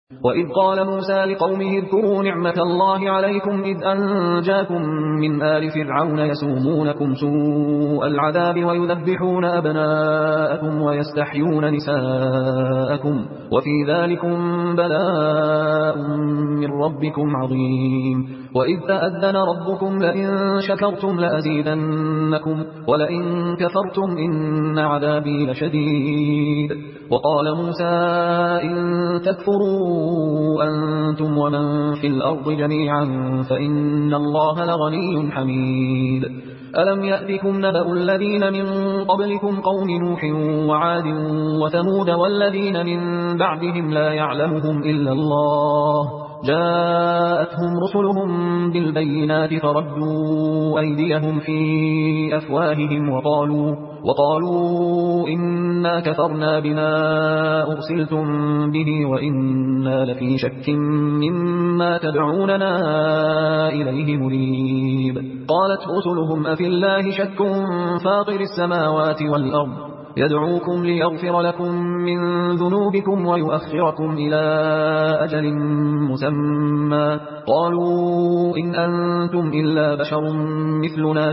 وإذ قال موسى لقومه اذكروا نعمة الله عليكم إذ أنجاكم من آل فرعون يسومونكم سوء العذاب ويذبحون أبناءكم ويستحيون نساءكم وفي ذلكم بلاء من ربكم عظيم. وإذ تأذن ربكم لئن شكرتم لأزيدنكم ولئن كفرتم إن عذابي لشديد. وقال موسى إن تكفروا أنتم ومن في الأرض جميعا فإن الله لغني حميد. ألم يأتكم نبأ الذين من قبلكم قوم نوح وعاد وثمود والذين من بعدهم لا يعلمهم إلا الله جاءتهم رسلهم بالبينات فردوا أيديهم في أفواههم وقالوا إنا كفرنا بما أرسلتم به وإنا لفي شك مما تدعوننا إليه مريب. قالت رسلهم أفي الله شك فاطر السماوات والأرض يدعوكم ليغفر لكم من ذنوبكم ويؤخركم إلى أجل مسمى قالوا إن أنتم إلا بشر مثلنا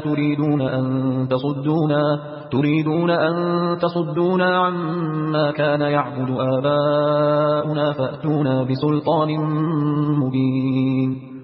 تريدون أن تصدونا عما كان يعبد آباؤنا فأتونا بسلطان مبين.